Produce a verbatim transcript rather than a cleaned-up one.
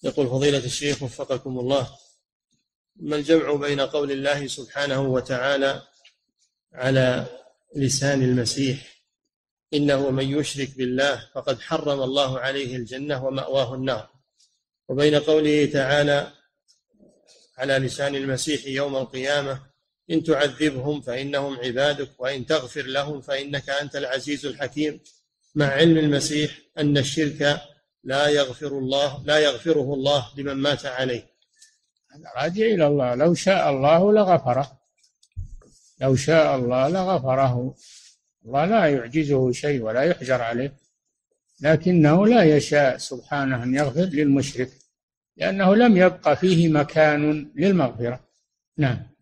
يقول فضيلة الشيخ وفقكم الله: ما الجمع بين قول الله سبحانه وتعالى على لسان المسيح إنه من يشرك بالله فقد حرم الله عليه الجنة ومأواه النار، وبين قوله تعالى على لسان المسيح يوم القيامة إن تعذبهم فإنهم عبادك وإن تغفر لهم فإنك أنت العزيز الحكيم، مع علم المسيح أن الشرك لا يغفر الله لا يغفره الله لمن مات عليه؟ راجع إلى الله، لو شاء الله لغفره، لو شاء الله لغفره. الله لا يعجزه شيء ولا يحجر عليه، لكنه لا يشاء سبحانه أن يغفر للمشرك لأنه لم يبق فيه مكان للمغفرة. نعم.